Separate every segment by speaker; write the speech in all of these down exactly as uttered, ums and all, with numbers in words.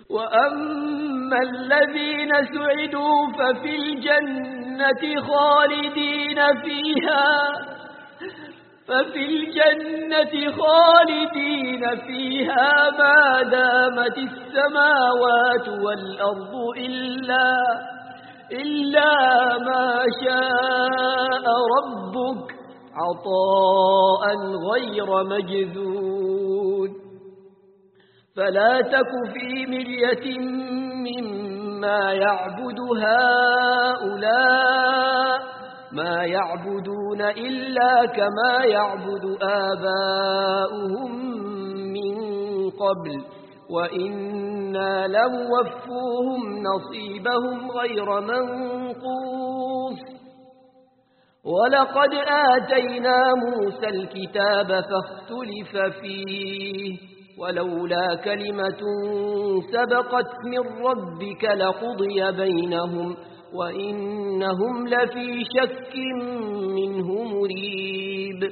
Speaker 1: وأما الذين سعدوا ففي الجنة خالدين فيها ففي الجنة خالدين فيها ما دامت السماوات والأرض إلا إلا ما شاء ربك عطاء غير مجذود. فلا تك في مرية مما يعبد هؤلاء ما يعبدون إلا كما يعبد آباؤهم من قبل وإنا لموفوهم نصيبهم غير منقوص. ولقد آتينا موسى الكتاب فاختلف فيه ولولا كلمة سبقت من ربك لقضي بينهم وإنهم لفي شك منه مريب.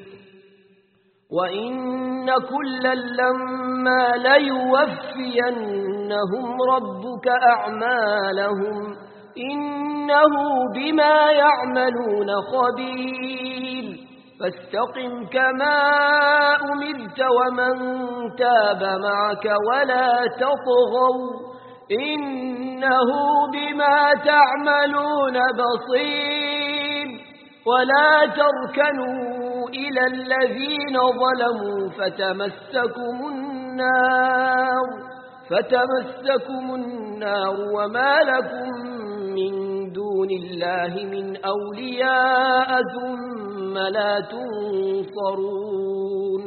Speaker 1: وإن كلا لما ليوفينهم ربك أعمالهم إنه بما يعملون خبير. فاستقم كما أمرت ومن تاب معك ولا تطغوا إنه بما تعملون بصير. ولا تركنوا إلى الذين ظلموا فتمسكم النار فتمسكم النار وما لكم من دون الله من أولياء ثم لا تنصرون.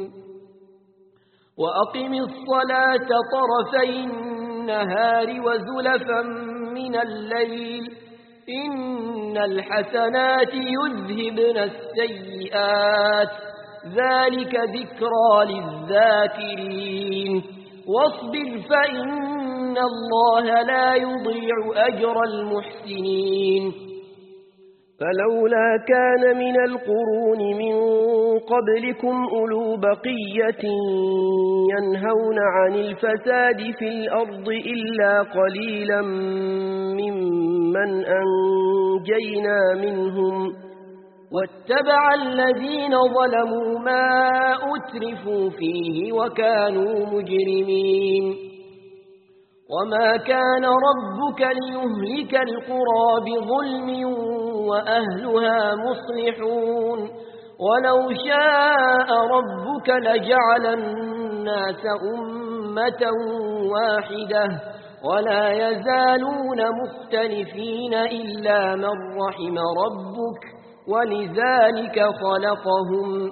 Speaker 1: وأقم الصلاة طرفي النهار وزلفا من الليل إن الحسنات يذهبن السيئات ذلك ذكرى للذاكرين. واصبر فإن الله لا يضيع أجر المحسنين.
Speaker 2: فلولا كان من القرون من قبلكم أولو بقية ينهون عن الفساد في الأرض إلا قليلا ممن أنجينا منهم واتبع الذين ظلموا ما أترفوا فيه وكانوا مجرمين. وما كان ربك ليهلك القرى بظلم وأهلها مصلحون. ولو شاء ربك لجعل الناس أمة واحدة ولا يزالون مختلفين إلا من رحم ربك ولذلك خلقهم.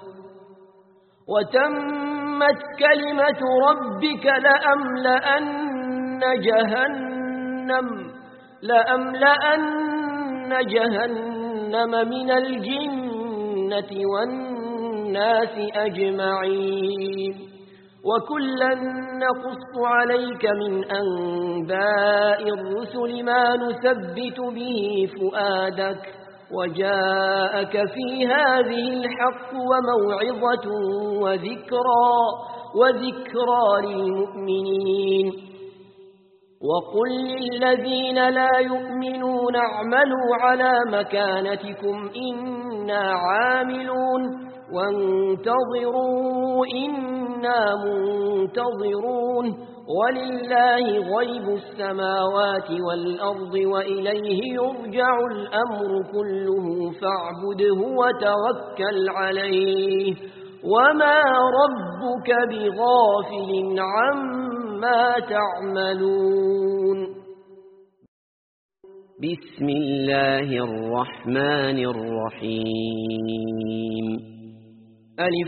Speaker 2: وتمت كلمة ربك لأملأن جهنم لأملأن جهنم من الجنة والناس أجمعين. وكلا نقص عليك من أنباء الرسل ما نثبت به فؤادك وجاءك في هذه الحق وموعظة وذكرى وذكرى للمؤمنين. وقل للذين لا يؤمنون اعملوا على مكانتكم إنا عاملون وانتظروا إنا منتظرون. ولله غيب السماوات والأرض وإليه يرجع الأمر كله فاعبده وتوكل عليه وما ربك بغافل عما تعملون.
Speaker 3: بسم الله الرحمن الرحيم.
Speaker 1: ألف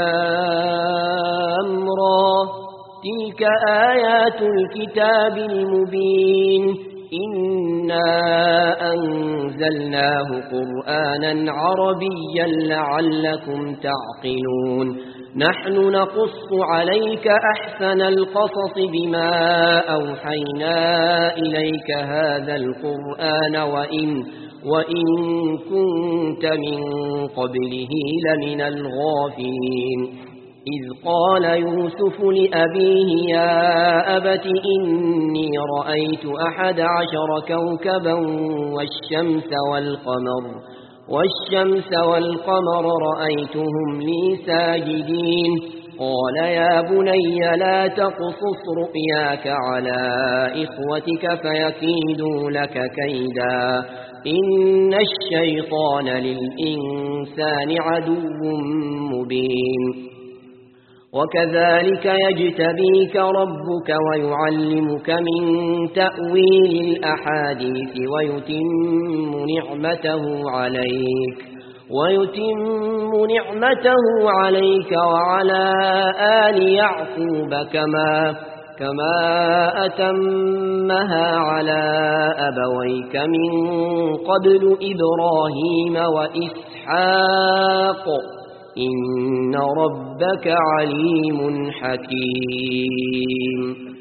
Speaker 1: لام را تلك آيات الكتاب المبين إنا أنزلناه قرآنا عربيا لعلكم تعقلون. نحن نقص عليك أحسن القصص بما أوحينا إليك هذا القرآن وإن, وإن كنت من قبله لمن الغافلين. إذ قال يوسف لأبيه يا أبت إني رأيت أحد عشر كوكبا والشمس والقمر والشمس والقمر رأيتهم لي ساجدين قال يا بني لا تقصص رؤياك على إخوتك فيكيدوا لك كيدا إن الشيطان للإنسان عدو مبين وكذلك يجتبيك ربك ويعلمك من تأويل الأحاديث ويتم نعمته عليك ويتم نعمته عليك وعلى آل يعقوب كما كما أتمها على أبويك من قبل إبراهيم وإسحاق إن ربك عليم حكيم